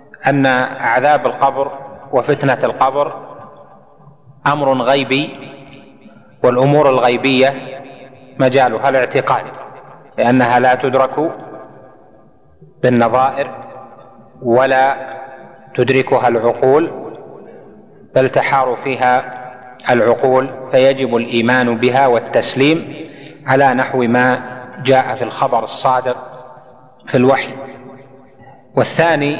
أن عذاب القبر وفتنة القبر أمر غيبي، والأمور الغيبية مجالها الاعتقاد، لأنها لا تدرك بالنظائر ولا تدركها العقول، بل تحار فيها العقول، فيجب الإيمان بها والتسليم على نحو ما جاء في الخبر الصادق في الوحي. والثاني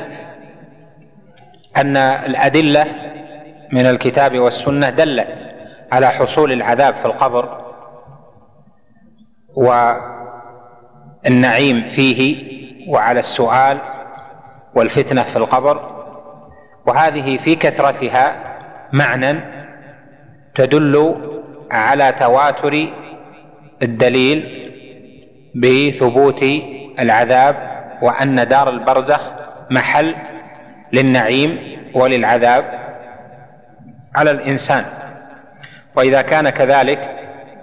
أن الأدلة من الكتاب والسنة دلت على حصول العذاب في القبر والنعيم فيه، وعلى السؤال والفتنة في القبر، وهذه في كثرتها معنى تدل على تواتر الدليل بثبوت العذاب، وأن دار البرزخ محل للنعيم وللعذاب على الإنسان. وإذا كان كذلك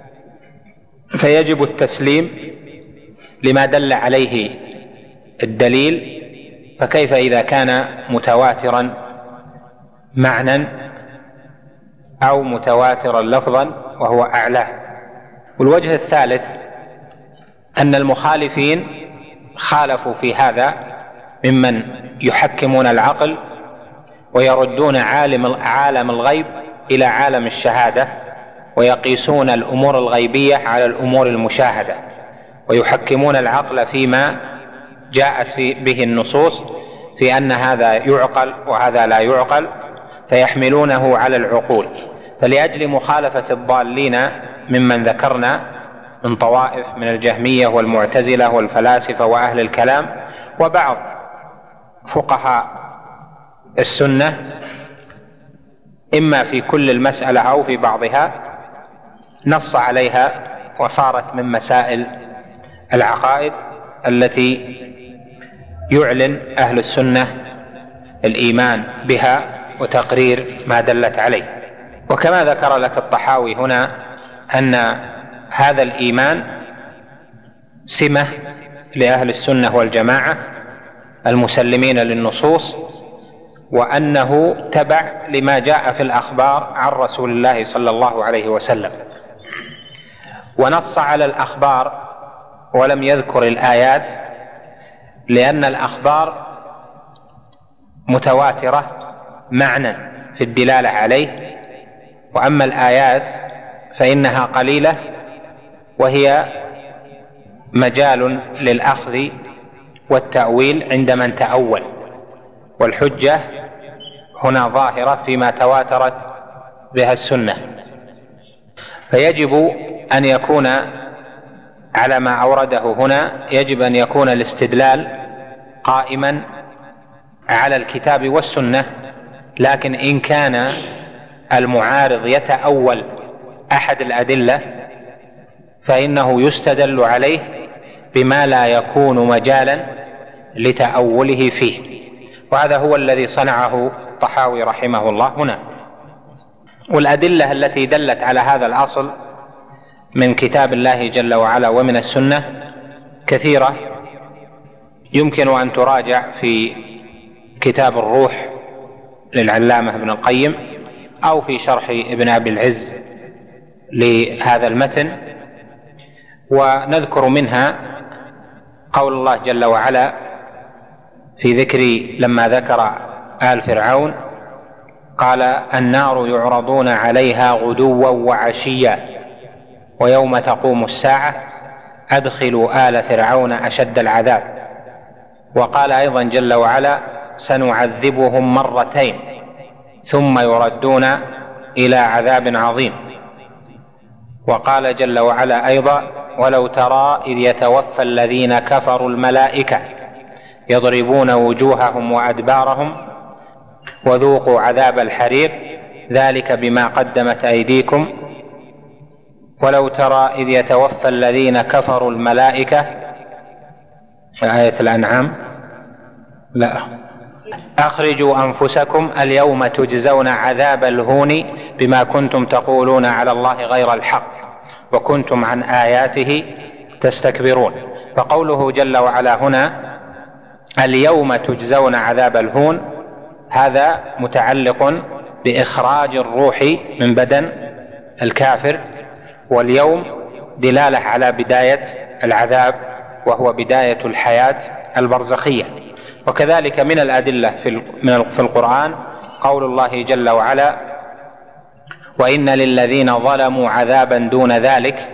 فيجب التسليم لما دل عليه الدليل، فكيف إذا كان متواترا معنى أو متواترا لفظا وهو أعلاه. والوجه الثالث أن المخالفين خالفوا في هذا ممن يحكمون العقل ويردون عالم الغيب إلى عالم الشهادة، ويقيسون الأمور الغيبية على الأمور المشاهدة، ويحكمون العقل فيما جاءت به النصوص في أن هذا يعقل وهذا لا يعقل، فيحملونه على العقول. فلأجل مخالفة الضالين ممن ذكرنا من طوائف من الجهمية والمعتزلة والفلاسفة وأهل الكلام وبعض فقهاء السنة، إما في كل المسألة أو في بعضها، نص عليها وصارت من مسائل العقائد التي يعلن أهل السنة الإيمان بها وتقرير ما دلت عليه. وكما ذكر لك الطحاوي هنا أن هذا الإيمان سمة لأهل السنة والجماعة المسلمين للنصوص، وأنه تبع لما جاء في الأخبار عن رسول الله صلى الله عليه وسلم، ونص على الأخبار ولم يذكر الآيات، لأن الأخبار متواترة معنى في الدلالة عليه، وأما الآيات فإنها قليلة وهي مجال للأخذ والتأويل عند من تأول، والحجة هنا ظاهرة فيما تواترت بها السنة. فيجب أن يكون على ما أورده هنا، يجب أن يكون الاستدلال قائما على الكتاب والسنة، لكن إن كان المعارض يتأول أحد الأدلة فإنه يستدل عليه بما لا يكون مجالا لتأوله فيه، وهذا هو الذي صنعه الطحاوي رحمه الله هنا. والأدلة التي دلت على هذا الأصل من كتاب الله جل وعلا ومن السنة كثيرة، يمكن أن تراجع في كتاب الروح للعلامة ابن القيم، أو في شرح ابن أبي العز لهذا المتن. ونذكر منها قول الله جل وعلا في ذكر لما ذكر آل فرعون، قال: النار يعرضون عليها غدوا وعشيا ويوم تقوم الساعة أدخلوا آل فرعون أشد العذاب. وقال أيضا جل وعلا: سنعذبهم مرتين ثم يردون إلى عذاب عظيم. وقال جل وعلا أيضا: ولو ترى إذ يتوفى الذين كفروا الملائكة يضربون وجوههم وأدبارهم وذوقوا عذاب الحريق ذلك بما قدمت أيديكم. ولو ترى إذ يتوفى الذين كفروا الملائكة، آية الأنعام، لا، أخرجوا أنفسكم اليوم تجزون عذاب الهون بما كنتم تقولون على الله غير الحق وكنتم عن آياته تستكبرون. فقوله جل وعلا هنا اليوم تجزون عذاب الهون هذا متعلق بإخراج الروح من بدن الكافر، واليوم دلالة على بداية العذاب وهو بداية الحياة البرزخية. وكذلك من الأدلة في القرآن قول الله جل وعلا: وإن للذين ظلموا عذابا دون ذلك.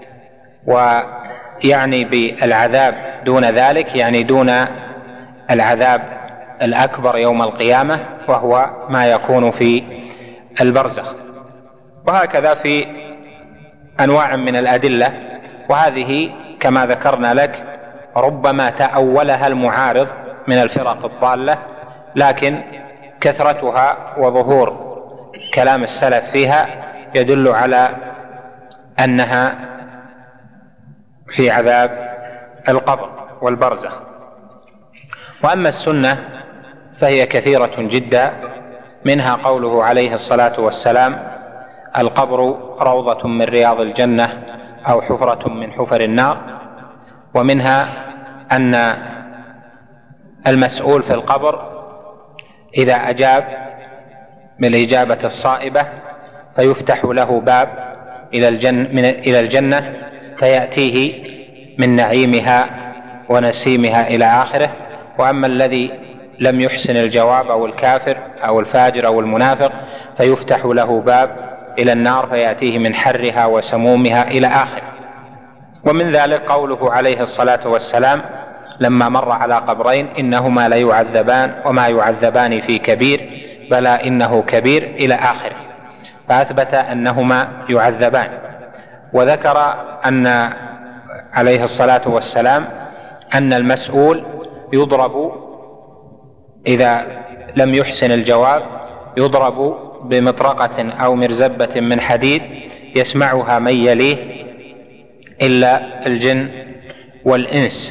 ويعني بالعذاب دون ذلك يعني دون العذاب الأكبر يوم القيامة، وهو ما يكون في البرزخ. وهكذا في أنواع من الأدلة، وهذه كما ذكرنا لك ربما تأولها المعارض من الفرق الضالة، لكن كثرتها وظهور كلام السلف فيها يدل على أنها في عذاب القبر والبرزخ. وأما السنة فهي كثيرة جدا، منها قوله عليه الصلاة والسلام: القبر روضة من رياض الجنة أو حفرة من حفر النار. ومنها أن المسؤول في القبر إذا أجاب بالإجابة الصائبة فيفتح له باب إلى الجنة فيأتيه من نعيمها ونسيمها إلى آخره. وأما الذي لم يحسن الجواب أو الكافر أو الفاجر أو المنافق فيفتح له باب إلى النار فيأتيه من حرها وسمومها إلى آخره. ومن ذلك قوله عليه الصلاة والسلام لما مر على قبرين: إنهما ليعذبان وما يعذبان في كبير، بلى إنه كبير، إلى آخره، فأثبت أنهما يعذبان. وذكر أن عليه الصلاة والسلام أن المسؤول يضرب إذا لم يحسن الجواب، يضرب بمطرقة أو مرزبة من حديد يسمعها من يليه إلا الجن والإنس.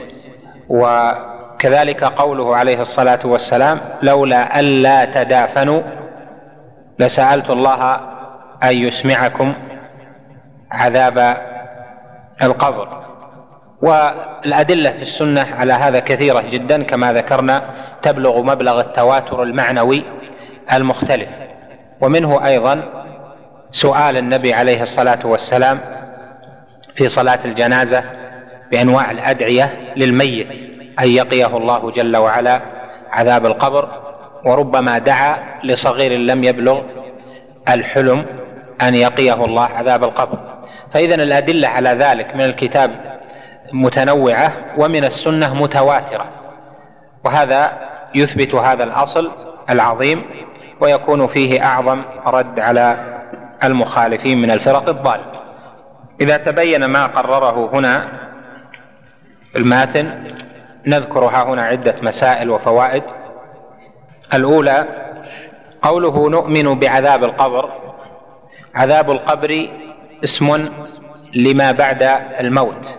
وكذلك قوله عليه الصلاة والسلام: لولا ألا تدافنوا لسألت الله أن يسمعكم عذاب القبر. والأدلة في السنة على هذا كثيرة جدا كما ذكرنا، تبلغ مبلغ التواتر المعنوي المختلف. ومنه أيضا سؤال النبي عليه الصلاة والسلام في صلاة الجنازة بأنواع الأدعية للميت أن يقيه الله جل وعلا عذاب القبر، وربما دعا لصغير لم يبلغ الحلم أن يقيه الله عذاب القبر. فإذن الأدلة على ذلك من الكتاب متنوعة ومن السنة متواترة، وهذا يثبت هذا الأصل العظيم ويكون فيه أعظم رد على المخالفين من الفرق الضالة. إذا تبين ما قرره هنا الماتن نذكرها هنا عدة مسائل وفوائد. الأولى قوله نؤمن بعذاب القبر. عذاب القبر اسم لما بعد الموت،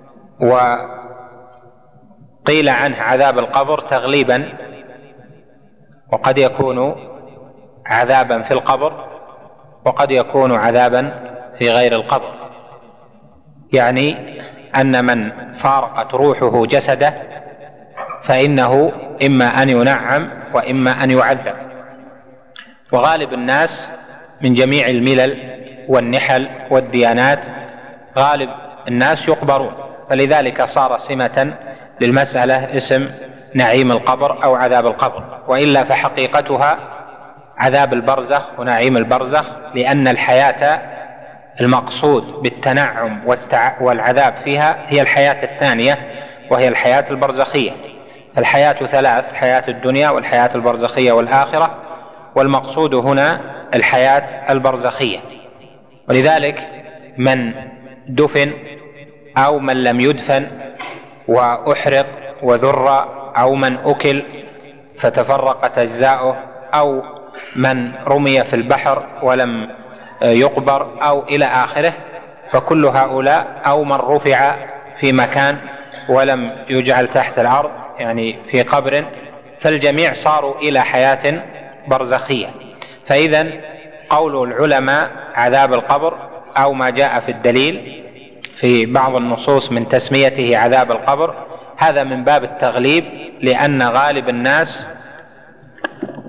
وقيل عنه عذاب القبر تغليبا، وقد يكون عذابا في القبر وقد يكون عذابا في غير القبر، يعني أن من فارقت روحه جسده فإنه إما أن ينعم وإما أن يعذب. وغالب الناس من جميع الملل والنحل والديانات غالب الناس يقبرون، فلذلك صار سمة للمسألة اسم نعيم القبر أو عذاب القبر، وإلا فحقيقتها عذاب البرزخ ونعيم البرزخ، لأن الحياة المقصود بالتنعم والعذاب فيها هي الحياة الثانية وهي الحياة البرزخية. الحياة ثلاث: الحياة الدنيا والحياة البرزخية والآخرة، والمقصود هنا الحياة البرزخية. ولذلك من دفن أو من لم يدفن وأحرق وذر، أو من أكل فتفرقت أجزاؤه، أو من رمي في البحر ولم يقبر، أو إلى آخره، فكل هؤلاء، أو من رفع في مكان ولم يجعل تحت الأرض يعني في قبر، فالجميع صاروا إلى حياة برزخية. فإذن قول العلماء عذاب القبر أو ما جاء في الدليل في بعض النصوص من تسميته عذاب القبر هذا من باب التغليب، لأن غالب الناس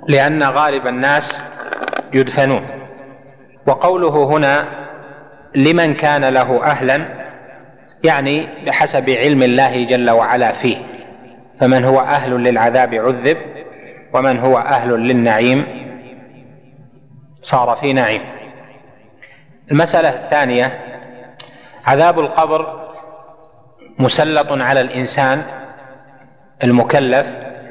لأن غالب الناس يدفنون. وقوله هنا لمن كان له أهلا يعني بحسب علم الله جل وعلا فيه، فمن هو أهل للعذاب عذب، ومن هو أهل للنعيم صار في نعيم. المسألة الثانية: عذاب القبر مسلط على الإنسان المكلف،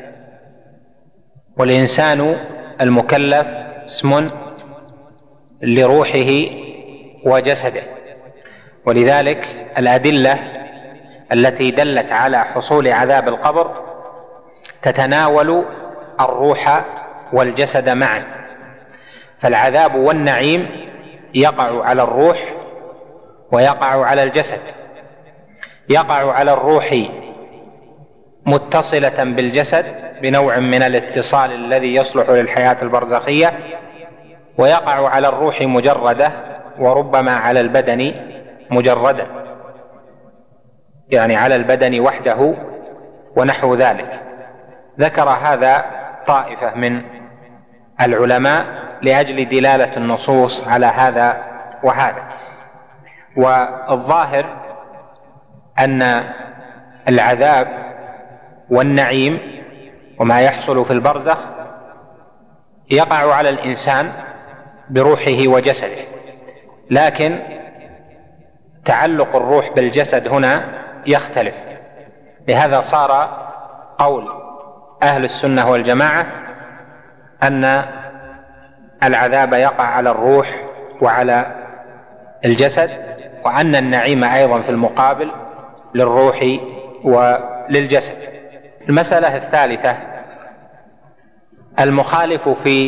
والإنسان المكلف اسم لروحه وجسده، ولذلك الأدلة التي دلت على حصول عذاب القبر تتناول الروح والجسد معا، فالعذاب والنعيم يقع على الروح ويقع على الجسد. يقع على الروح متصلة بالجسد بنوع من الاتصال الذي يصلح للحياة البرزخية، ويقع على الروح مجردة، وربما على البدن مجردة، يعني على البدن وحده ونحو ذلك. ذكر هذا طائفة من العلماء لأجل دلالة النصوص على هذا وهذا. والظاهر أن العذاب والنعيم وما يحصل في البرزخ يقع على الإنسان بروحه وجسده، لكن تعلق الروح بالجسد هنا يختلف. لهذا صار قول أهل السنة والجماعة أن العذاب يقع على الروح وعلى الجسد، وأن النعيم أيضا في المقابل للروح وللجسد. المسألة الثالثة: المخالف في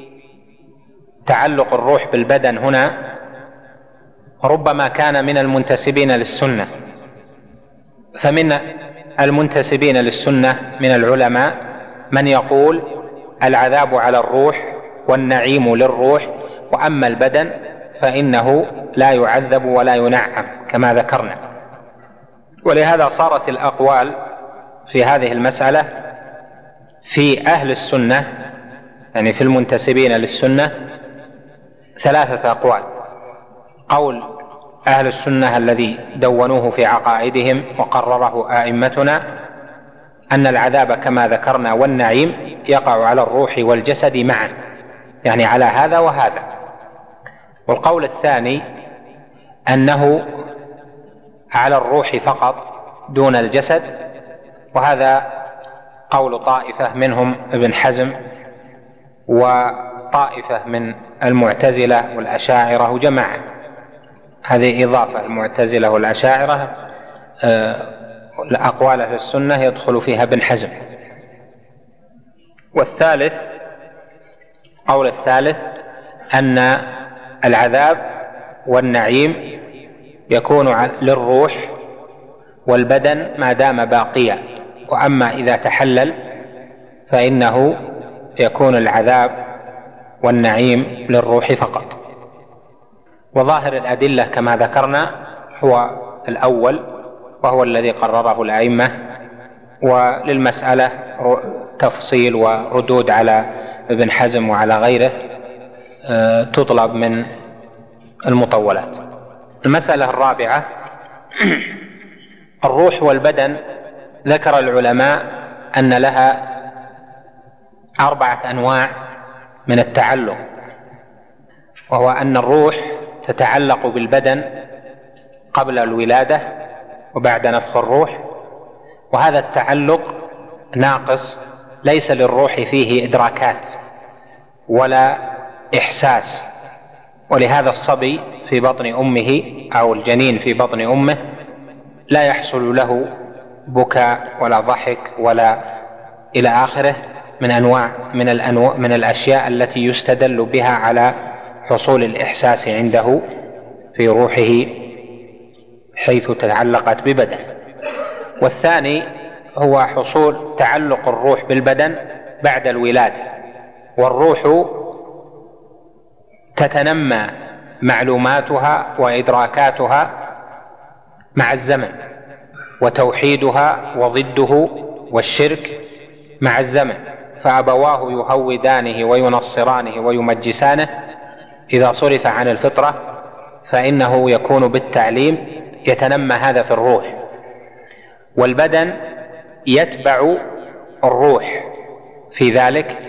تعلق الروح بالبدن هنا ربما كان من المنتسبين للسنة، فمن المنتسبين للسنة من العلماء من يقول العذاب على الروح والنعيم للروح، وأما البدن فإنه لا يعذب ولا ينعم كما ذكرنا. ولهذا صارت الأقوال في هذه المسألة في أهل السنة، يعني في المنتسبين للسنة، ثلاثة أقوال: قول أهل السنة الذي دونوه في عقائدهم وقرره أئمتنا أن العذاب كما ذكرنا والنعيم يقع على الروح والجسد معا، يعني على هذا وهذا. والقول الثاني أنه على الروح فقط دون الجسد، وهذا قول طائفة منهم ابن حزم وطائفة من المعتزلة والأشاعرة وجماعة. هذه إضافة: المعتزلة والأشاعرة الأقوال في السنة يدخل فيها ابن حزم. والثالث، قول الثالث أن العذاب والنعيم يكون للروح والبدن ما دام باقيا، وأما إذا تحلل فإنه يكون العذاب والنعيم للروح فقط. وظاهر الأدلة كما ذكرنا هو الأول، وهو الذي قرره الأئمة، وللمسألة تفصيل وردود على ابن حزم وعلى غيره تطلب من المطولات. المسألة الرابعة: الروح والبدن ذكر العلماء أن لها 4 أنواع من التعلق، وهو أن الروح تتعلق بالبدن قبل الولادة وبعد نفخ الروح، وهذا التعلق ناقص، ليس للروح فيه إدراكات ولا إحساس، ولهذا الصبي في بطن أمه أو الجنين في بطن أمه لا يحصل له بكاء ولا ضحك ولا إلى آخره من الأشياء التي يستدل بها على حصول الإحساس عنده في روحه حيث تعلقت ببدن. والثاني هو حصول تعلق الروح بالبدن بعد الولادة، والروح تتنمى معلوماتها وإدراكاتها مع الزمن، وتوحيدها وضده والشرك مع الزمن، فأبواه يهودانه وينصرانه ويمجسانه، إذا صرف عن الفطرة فإنه يكون بالتعليم يتنمى هذا في الروح، والبدن يتبع الروح في ذلك،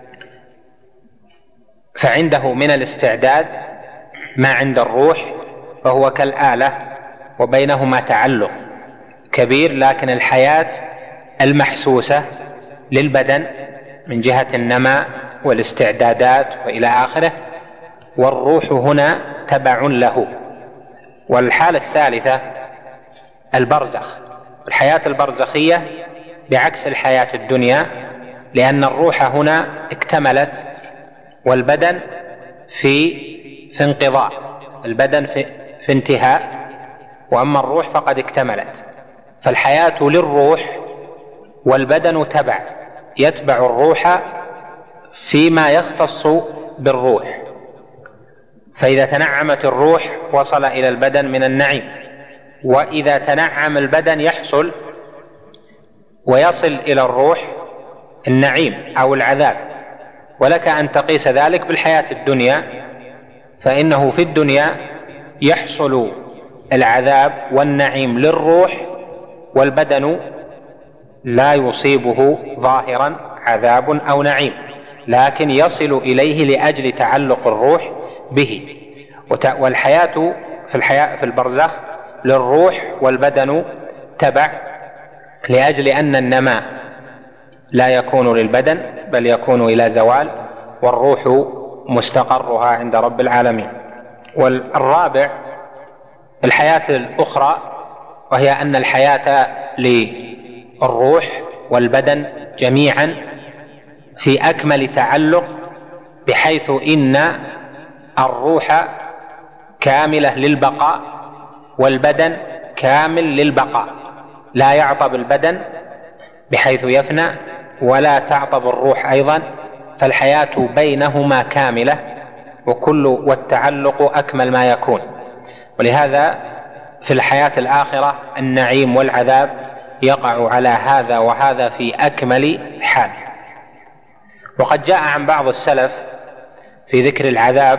فعنده من الاستعداد ما عند الروح، فهو كالآلة وبينهما تعلق كبير. لكن الحياة المحسوسة للبدن من جهة النماء والاستعدادات وإلى آخره، والروح هنا تبع له. والحالة الثالثة البرزخ. الحياة البرزخية بعكس الحياة الدنيا، لأن الروح هنا اكتملت والبدن في انقضاء، البدن في انتهاء، وأما الروح فقد اكتملت. فالحياة للروح والبدن تبع، يتبع الروح فيما يختص بالروح. فإذا تنعمت الروح وصل إلى البدن من النعيم، وإذا تنعم البدن يحصل ويصل إلى الروح النعيم أو العذاب. ولك أن تقيس ذلك بالحياة الدنيا، فإنه في الدنيا يحصل العذاب والنعيم للروح، والبدن لا يصيبه ظاهرا عذاب أو نعيم، لكن يصل إليه لأجل تعلق الروح به. والحياة في البرزخ للروح والبدن تبع، لأجل أن النماء لا يكون للبدن بل يكون إلى زوال، والروح مستقرها عند رب العالمين. والرابع الحياة الأخرى، وهي أن الحياة للروح والبدن جميعا في أكمل تعلق، بحيث إن الروح كاملة للبقاء والبدن كامل للبقاء، لا يعطب البدن بحيث يفنى ولا تعطب الروح أيضا، فالحياة بينهما كاملة والتعلق أكمل ما يكون. ولهذا في الحياة الآخرة النعيم والعذاب يقع على هذا وهذا في أكمل حال. وقد جاء عن بعض السلف في ذكر العذاب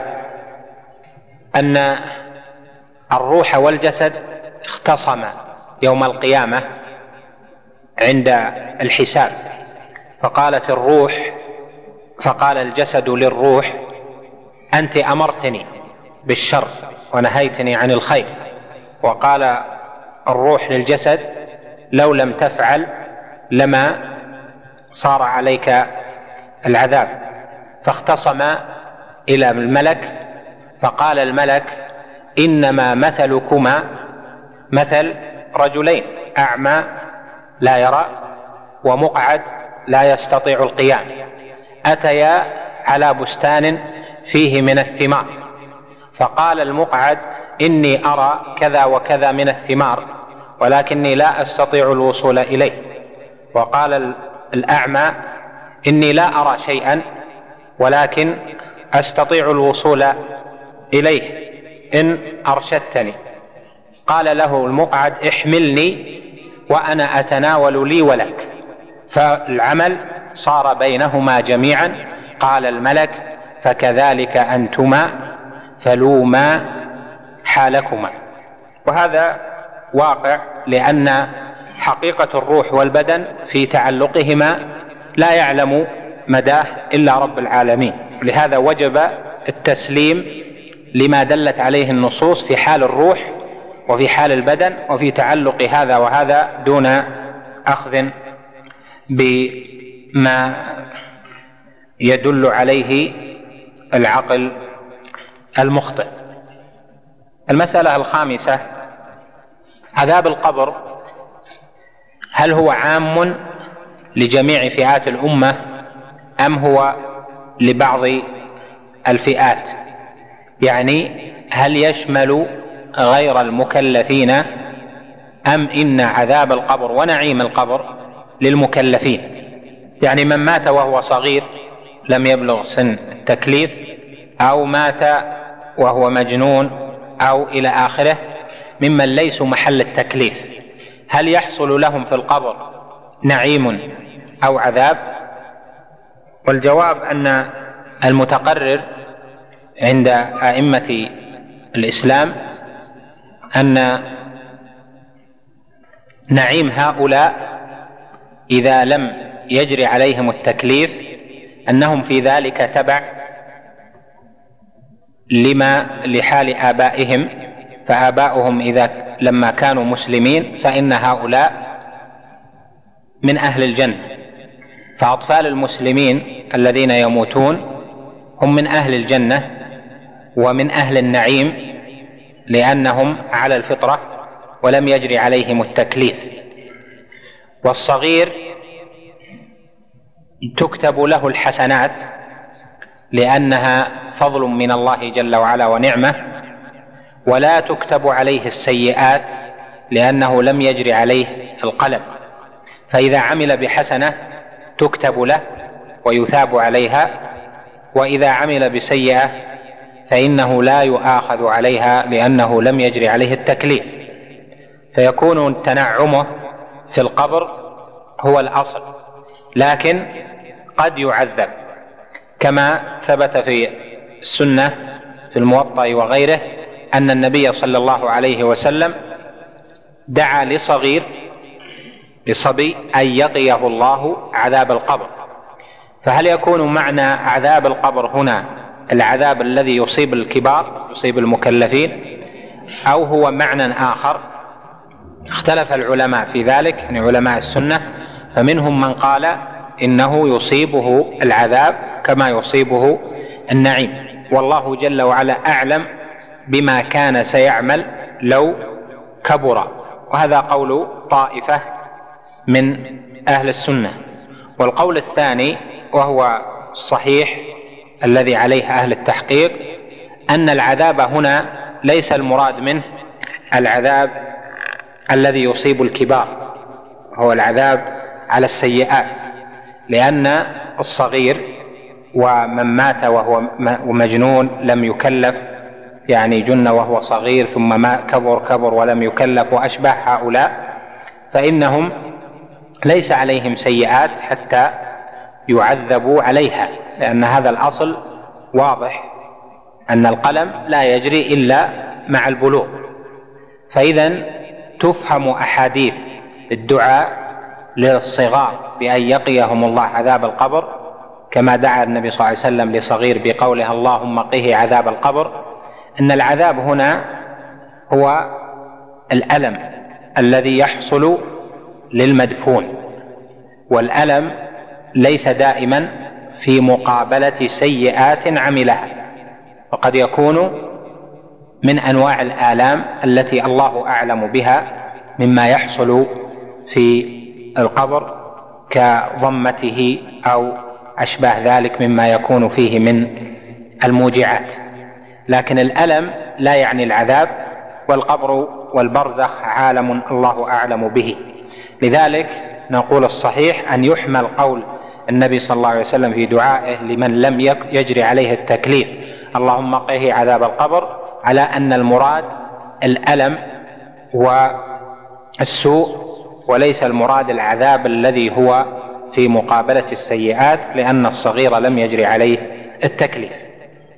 أن الروح والجسد اختصما يوم القيامة عند الحساب، فقالت الروح، فقال الجسد للروح: أنت أمرتني بالشر ونهيتني عن الخير. وقال الروح للجسد: لو لم تفعل لما صار عليك العذاب. فاختصم إلى الملك، فقال الملك: إنما مثلكما مثل رجلين، أعمى لا يرى ومقعد لا يستطيع القيام، أتيا على بستان فيه من الثمار، فقال المقعد: إني أرى كذا وكذا من الثمار ولكني لا أستطيع الوصول إليه. وقال الأعمى: إني لا أرى شيئا ولكن أستطيع الوصول إليه إن أرشدتني. قال له المقعد: احملني وأنا أتناول لي ولك. فالعمل صار بينهما جميعا. قال الملك: فكذلك أنتما فلوما حالكما. وهذا واقع، لأن حقيقة الروح والبدن في تعلقهما لا يعلم مداه إلا رب العالمين، لهذا وجب التسليم لما دلت عليه النصوص في حال الروح وفي حال البدن وفي تعلق هذا وهذا، دون أخذ بما يدل عليه العقل المخطئ. المسألة الخامسة: عذاب القبر هل هو عام لجميع فئات الأمة أم هو لبعض الفئات؟ يعني هل يشمل غير المكلفين أم إن عذاب القبر ونعيم القبر للمكلفين؟ يعني من مات وهو صغير لم يبلغ سن التكليف، أو مات وهو مجنون، أو إلى آخره ممن ليسوا محل التكليف، هل يحصل لهم في القبر نعيم أو عذاب؟ والجواب أن المتقرر عند أئمة الإسلام أن نعيم هؤلاء إذا لم يجري عليهم التكليف أنهم في تلك تبع لحال آبائهم، فآباؤهم لما كانوا مسلمين فإن هؤلاء من أهل الجنة، فأطفال المسلمين الذين يموتون هم من أهل الجنة ومن أهل النعيم لأنهم على الفطرة ولم يجري عليهم التكليف. والصغير تكتب له الحسنات لأنها فضل من الله جل وعلا ونعمة، ولا تكتب عليه السيئات لأنه لم يجري عليه القلم، فإذا عمل بحسنة تكتب له ويثاب عليها، وإذا عمل بسيئة فإنه لا يؤاخذ عليها لأنه لم يجري عليه التكليف، فيكون تنعمه في القبر هو الأصل، لكن قد يعذب كما ثبت في السنة في الموطأ وغيره أن النبي صلى الله عليه وسلم دعا لصبي أن يقيه الله عذاب القبر. فهل يكون معنى عذاب القبر هنا العذاب الذي يصيب الكبار يصيب المكلفين، أو هو معنى آخر؟ اختلف العلماء في ذلك، يعني علماء السنة، فمنهم من قال إنه يصيبه العذاب كما يصيبه النعيم، والله جل وعلا أعلم بما كان سيعمل لو كبر، وهذا قول طائفة من أهل السنة. والقول الثاني وهو الصحيح الذي عليه أهل التحقيق أن العذاب هنا ليس المراد منه العذاب الذي يصيب الكبار، هو العذاب على السيئات، لأن الصغير ومن مات وهو مجنون لم يكلف، يعني جن وهو صغير ثم ما كبر ولم يكلف وأشبه هؤلاء، فإنهم ليس عليهم سيئات حتى يعذبوا عليها، لأن هذا الأصل واضح أن القلم لا يجري إلا مع البلوغ. فإذا تفهم أحاديث الدعاء للصغار بأن يقيهم الله عذاب القبر، كما دعا النبي صلى الله عليه وسلم لصغير بقوله اللهم قه عذاب القبر، أن العذاب هنا هو الألم الذي يحصل للمدفون، والألم ليس دائما في مقابلة سيئات عملها، وقد يكون من أنواع الآلام التي الله أعلم بها مما يحصل في القبر كضمته أو أشباه ذلك مما يكون فيه من الموجعات، لكن الألم لا يعني العذاب، والقبر والبرزخ عالم الله أعلم به. لذلك نقول الصحيح أن يحمل قول النبي صلى الله عليه وسلم في دعائه لمن لم يجري عليه التكليف اللهم قه عذاب القبر على أن المراد الألم والسوء، وليس المراد العذاب الذي هو في مقابلة السيئات، لأن الصغير لم يجري عليه التكليف.